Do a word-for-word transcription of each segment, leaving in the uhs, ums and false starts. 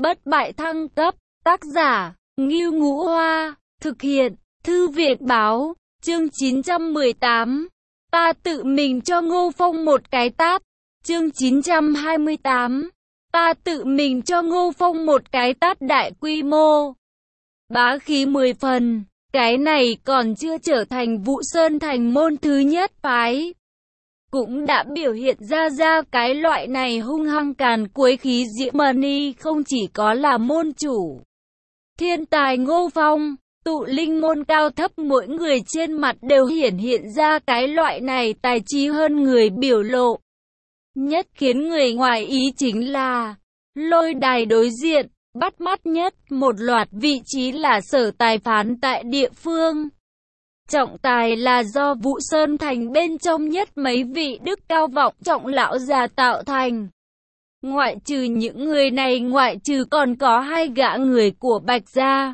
Bất bại thăng cấp, tác giả, Ngưu Ngũ Hoa, thực hiện, Thư viện báo, chương chín trăm mười tám. Ta tự mình cho Ngô Phong một cái tát, chương chín trăm hai mươi tám. Ta tự mình cho Ngô Phong một cái tát đại quy mô. Bá khí mười phần, cái này còn chưa trở thành Vũ Sơn Thành môn thứ nhất phái. Cũng đã biểu hiện ra ra cái loại này hung hăng càn quấy khí diễm mani không chỉ có là môn chủ. Thiên tài Ngô Phong, tụ linh môn cao thấp mỗi người trên mặt đều hiển hiện ra cái loại này tài trí hơn người biểu lộ. Nhất khiến người ngoài ý chính là, lôi đài đối diện, bắt mắt nhất một loạt vị trí là sở tài phán tại địa phương. Trọng tài là do Vũ Sơn Thành bên trong nhất mấy vị đức cao vọng trọng lão già tạo thành. Ngoại trừ những người này ngoại trừ còn có hai gã người của Bạch gia.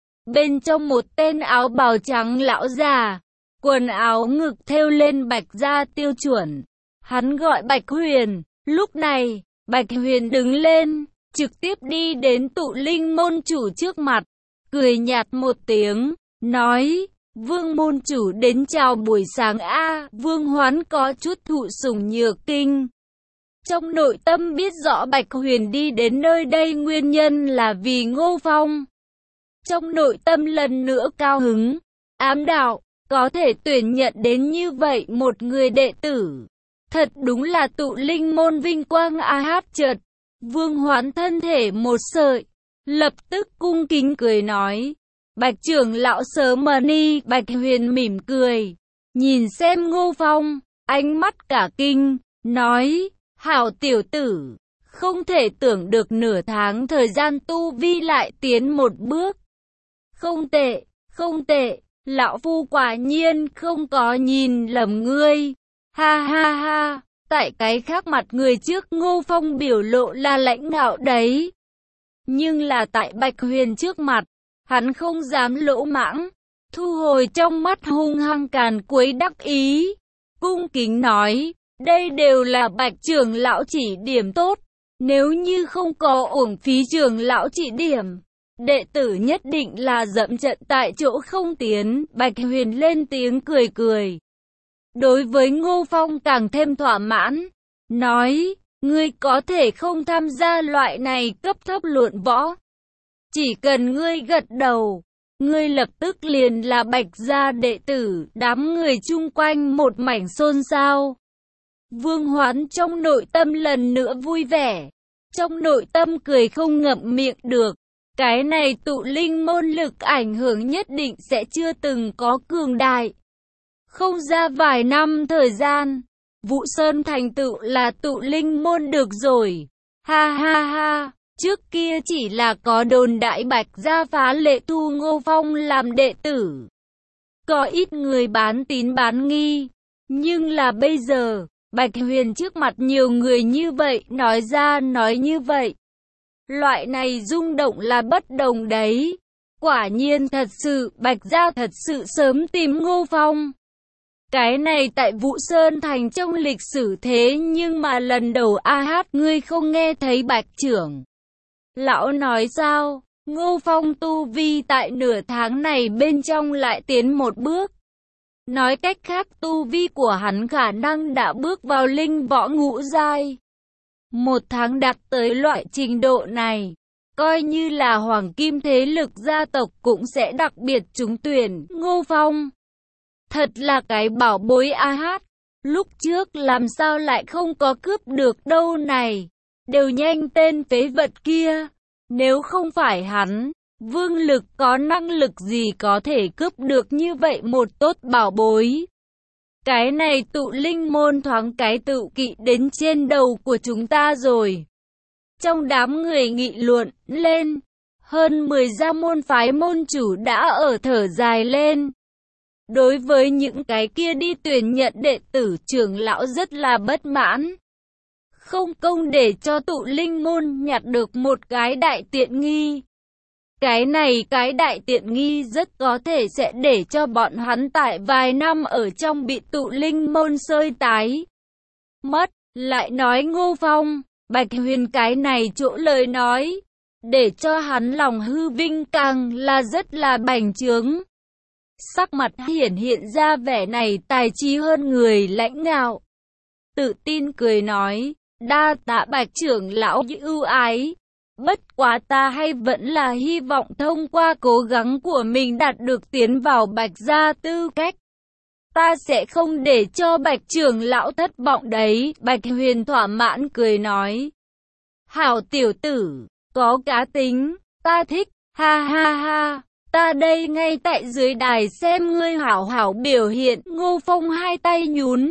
Bên trong một tên áo bào trắng lão già, quần áo ngực thêu lên Bạch gia tiêu chuẩn. Hắn gọi Bạch Huyền, lúc này, Bạch Huyền đứng lên, trực tiếp đi đến tụ linh môn chủ trước mặt, cười nhạt một tiếng, nói: Vương môn chủ đến chào buổi sáng a. Vương Hoán có chút thụ sủng nhược kinh. Trong nội tâm biết rõ Bạch Huyền đi đến nơi đây nguyên nhân là vì Ngô Phong. Trong nội tâm lần nữa cao hứng, ám đạo, có thể tuyển nhận đến như vậy một người đệ tử. Thật đúng là tụ linh môn vinh quang a hát chợt. Vương Hoán thân thể một sợi, lập tức cung kính cười nói: Bạch trưởng lão sớm mani. Bạch Huyền mỉm cười, nhìn xem Ngô Phong, ánh mắt cả kinh, nói: hảo tiểu tử, không thể tưởng được nửa tháng thời gian tu vi lại tiến một bước. Không tệ, không tệ, lão phu quả nhiên không có nhìn lầm ngươi. Ha ha ha, tại cái khác mặt người trước Ngô Phong biểu lộ là lãnh ngạo đấy. Nhưng là tại Bạch Huyền trước mặt, hắn không dám lỗ mãng, thu hồi trong mắt hung hăng càn quấy đắc ý, cung kính nói: đây đều là Bạch trưởng lão chỉ điểm tốt, nếu như không có uổng phí trưởng lão chỉ điểm, đệ tử nhất định là dậm trận tại chỗ không tiến. Bạch Huyền lên tiếng cười cười, đối với Ngô Phong càng thêm thỏa mãn, nói: ngươi có thể không tham gia loại này cấp thấp luận võ, chỉ cần ngươi gật đầu, ngươi lập tức liền là Bạch gia đệ tử. Đám người chung quanh một mảnh xôn xao. Vương Hoán trong nội tâm lần nữa vui vẻ, trong nội tâm cười không ngậm miệng được. Cái này tụ linh môn lực ảnh hưởng nhất định sẽ chưa từng có cường đại. Không ra vài năm thời gian, Vũ Sơn thành tựu là tụ linh môn được rồi. Ha ha ha, trước kia chỉ là có đồn đại Bạch gia phá lệ thu Ngô Phong làm đệ tử. Có ít người bán tín bán nghi, nhưng là bây giờ, Bạch Huyền trước mặt nhiều người như vậy, nói ra nói như vậy. Loại này rung động là bất đồng đấy. Quả nhiên thật sự, Bạch gia thật sự sớm tìm Ngô Phong. Cái này tại Vũ Sơn Thành trong lịch sử thế nhưng mà lần đầu a hát ngươi không nghe thấy Bạch trưởng lão nói sao? Ngô Phong tu vi tại nửa tháng này bên trong lại tiến một bước. Nói cách khác tu vi của hắn khả năng đã bước vào linh võ ngũ giai. Một tháng đạt tới loại trình độ này, coi như là hoàng kim thế lực gia tộc cũng sẽ đặc biệt trúng tuyển Ngô Phong. Thật là cái bảo bối a hát, lúc trước làm sao lại không có cướp được đâu này, đều nhanh tên phế vật kia. Nếu không phải hắn, Vương Lực có năng lực gì có thể cướp được như vậy một tốt bảo bối. Cái này tụ linh môn thoáng cái tự kỵ đến trên đầu của chúng ta rồi. Trong đám người nghị luận lên, hơn mười gia môn phái môn chủ đã ở thở dài lên. Đối với những cái kia đi tuyển nhận đệ tử trưởng lão rất là bất mãn. Không công để cho tụ linh môn nhặt được một cái đại tiện nghi. Cái này cái đại tiện nghi rất có thể sẽ để cho bọn hắn tại vài năm ở trong bị tụ linh môn xơi tái mất. Lại nói Ngô Phong, Bạch Huyền cái này chỗ lời nói, để cho hắn lòng hư vinh càng là rất là bành trướng. Sắc mặt hiển hiện ra vẻ này tài trí hơn người lãnh ngạo. Tự tin cười nói, đa tạ Bạch trưởng lão ưu ái. Bất quá ta hay vẫn là hy vọng thông qua cố gắng của mình đạt được tiến vào Bạch gia tư cách. Ta sẽ không để cho Bạch trưởng lão thất vọng đấy. Bạch Huyền thỏa mãn cười nói. Hảo tiểu tử, có cá tính, ta thích, ha ha ha. Ta đây ngay tại dưới đài xem ngươi hảo hảo biểu hiện. Ngô Phong hai tay nhún.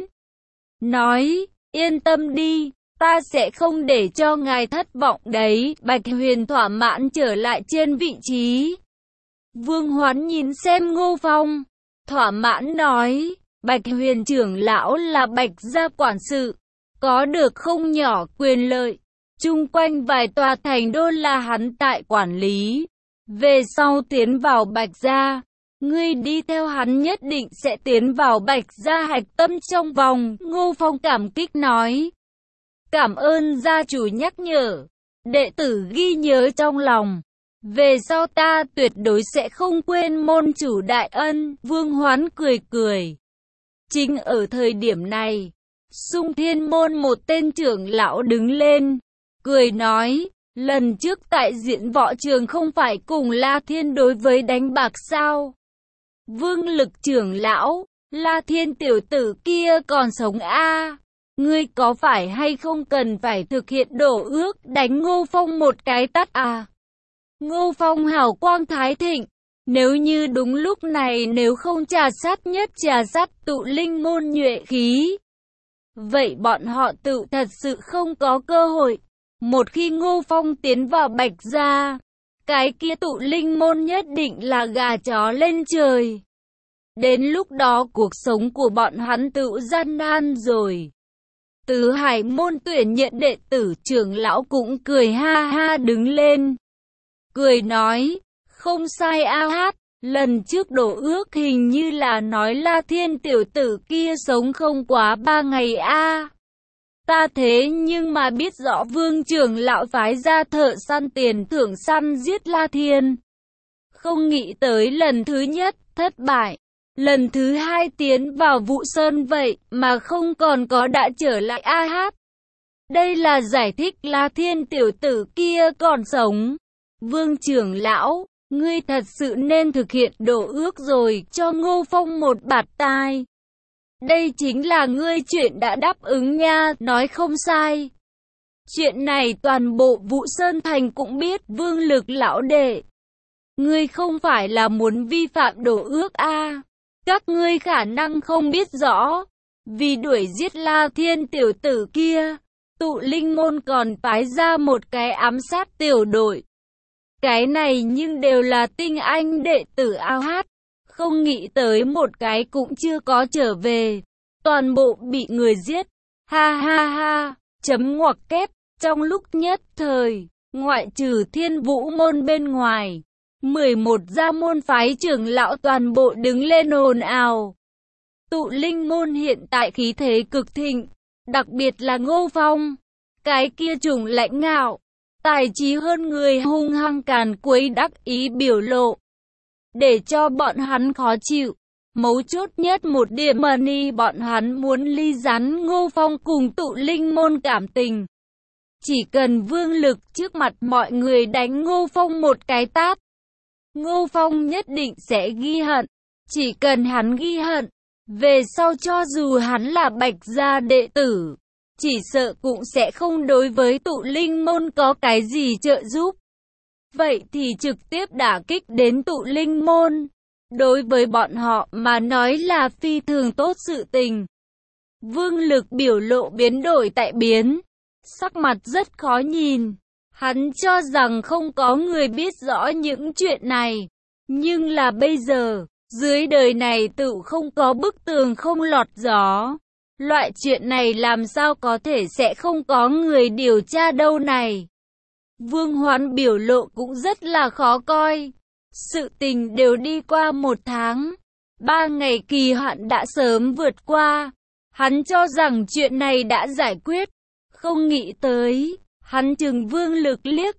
Nói, yên tâm đi, ta sẽ không để cho ngài thất vọng đấy. Bạch Huyền thỏa mãn trở lại trên vị trí. Vương Hoán nhìn xem Ngô Phong, thỏa mãn nói, Bạch Huyền trưởng lão là Bạch gia quản sự, có được không nhỏ quyền lợi. Chung quanh vài tòa thành đô là hắn tại quản lý. Về sau tiến vào Bạch gia, ngươi đi theo hắn nhất định sẽ tiến vào Bạch gia hạch tâm trong vòng. Ngô Phong cảm kích nói. Cảm ơn gia chủ nhắc nhở, đệ tử ghi nhớ trong lòng. Về sau ta tuyệt đối sẽ không quên môn chủ đại ân. Vương Hoán cười cười. Chính ở thời điểm này, Xung Thiên môn một tên trưởng lão đứng lên, cười nói, lần trước tại diễn võ trường không phải cùng La Thiên đối với đánh bạc sao? Vương Lực trưởng lão, La Thiên tiểu tử kia còn sống a à? Ngươi có phải hay không cần phải thực hiện đổ ước đánh Ngô Phong một cái tát à? Ngô Phong hào quang thái thịnh, nếu như đúng lúc này nếu không trà sát nhất trà sát tụ linh môn nhuệ khí, vậy bọn họ tự thật sự không có cơ hội. Một khi Ngô Phong tiến vào Bạch gia, cái kia tụ linh môn nhất định là gà chó lên trời. Đến lúc đó cuộc sống của bọn hắn tự gian nan rồi. Tứ Hải môn tuyển nhận đệ tử, trưởng lão cũng cười ha ha đứng lên. Cười nói, không sai a hát, lần trước đổ ước hình như là nói La Thiên tiểu tử kia sống không quá ba ngày a. Ta thế nhưng mà biết rõ Vương trưởng lão phái ra thợ săn tiền thưởng săn giết La Thiên. Không nghĩ tới lần thứ nhất thất bại, lần thứ hai tiến vào Vụ Sơn vậy mà không còn có đã trở lại a hát. Đây là giải thích La Thiên tiểu tử kia còn sống. Vương trưởng lão, ngươi thật sự nên thực hiện đổ ước rồi, cho Ngô Phong một bạt tai. Đây chính là ngươi chuyện đã đáp ứng nha, nói không sai. Chuyện này toàn bộ Vụ Sơn Thành cũng biết. Vương Lực lão đệ, ngươi không phải là muốn vi phạm đổ ước a à? Các ngươi khả năng không biết rõ, vì đuổi giết La Thiên tiểu tử kia, tụ linh môn còn phái ra một cái ám sát tiểu đội. Cái này nhưng đều là tinh anh đệ tử ao hát. Không nghĩ tới một cái cũng chưa có trở về, toàn bộ bị người giết. Ha ha ha, chấm ngoặc kép. Trong lúc nhất thời, ngoại trừ Thiên Vũ môn bên ngoài, mười một gia môn phái trưởng lão toàn bộ đứng lên ồn ào. Tụ linh môn hiện tại khí thế cực thịnh, đặc biệt là Ngô Phong, cái kia trùng lãnh ngạo, tài trí hơn người, hung hăng càn quấy đắc ý biểu lộ, để cho bọn hắn khó chịu. Mấu chốt nhất một điểm mà ni bọn hắn muốn ly rắn Ngô Phong cùng tụ linh môn cảm tình. Chỉ cần Vương Lực trước mặt mọi người đánh Ngô Phong một cái tát, Ngô Phong nhất định sẽ ghi hận. Chỉ cần hắn ghi hận, về sau cho dù hắn là Bạch gia đệ tử, chỉ sợ cũng sẽ không đối với tụ linh môn có cái gì trợ giúp. Vậy thì trực tiếp đả kích đến tụ linh môn. Đối với bọn họ mà nói là phi thường tốt sự tình. Vương Lực biểu lộ biến đổi tại biến, sắc mặt rất khó nhìn. Hắn cho rằng không có người biết rõ những chuyện này. Nhưng là bây giờ, dưới đời này tự không có bức tường không lọt gió. Loại chuyện này làm sao có thể sẽ không có người điều tra đâu này. Vương Hoán biểu lộ cũng rất là khó coi. Sự tình đều đi qua một tháng, ba ngày kỳ hạn đã sớm vượt qua. Hắn cho rằng chuyện này đã giải quyết. Không nghĩ tới, hắn chừng Vương Lực liếc,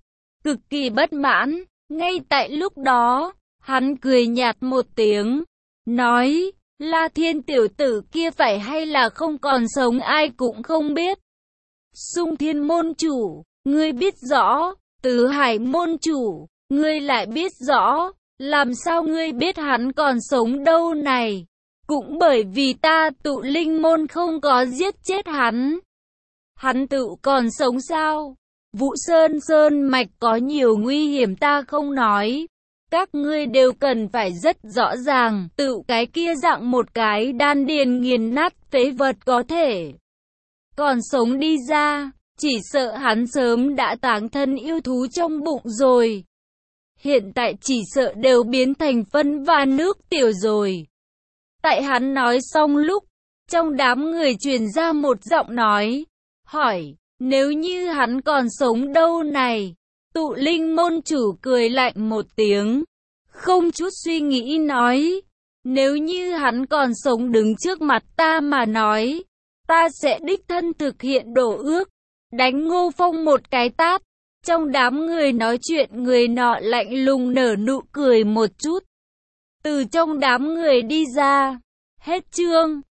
cực kỳ bất mãn. Ngay tại lúc đó, hắn cười nhạt một tiếng, nói, La Thiên tiểu tử kia phải hay là không còn sống ai cũng không biết. Xung Thiên môn chủ, ngươi biết rõ, Tứ Hải môn chủ, ngươi lại biết rõ, làm sao ngươi biết hắn còn sống đâu này? Cũng bởi vì ta Tụ Linh môn không có giết chết hắn. Hắn tự còn sống sao? Vũ Sơn Sơn mạch có nhiều nguy hiểm ta không nói. Các ngươi đều cần phải rất rõ ràng, tự cái kia dạng một cái đan điền nghiền nát phế vật có thể còn sống đi ra, chỉ sợ hắn sớm đã táng thân yêu thú trong bụng rồi. Hiện tại chỉ sợ đều biến thành phân và nước tiểu rồi. Tại hắn nói xong lúc, trong đám người truyền ra một giọng nói, hỏi, nếu như hắn còn sống đâu này? Tụ Linh môn chủ cười lạnh một tiếng, không chút suy nghĩ nói, nếu như hắn còn sống đứng trước mặt ta mà nói, ta sẽ đích thân thực hiện đổ ước, đánh Ngô Phong một cái tát. Trong đám người nói chuyện người nọ lạnh lùng nở nụ cười một chút, từ trong đám người đi ra. Hết chương.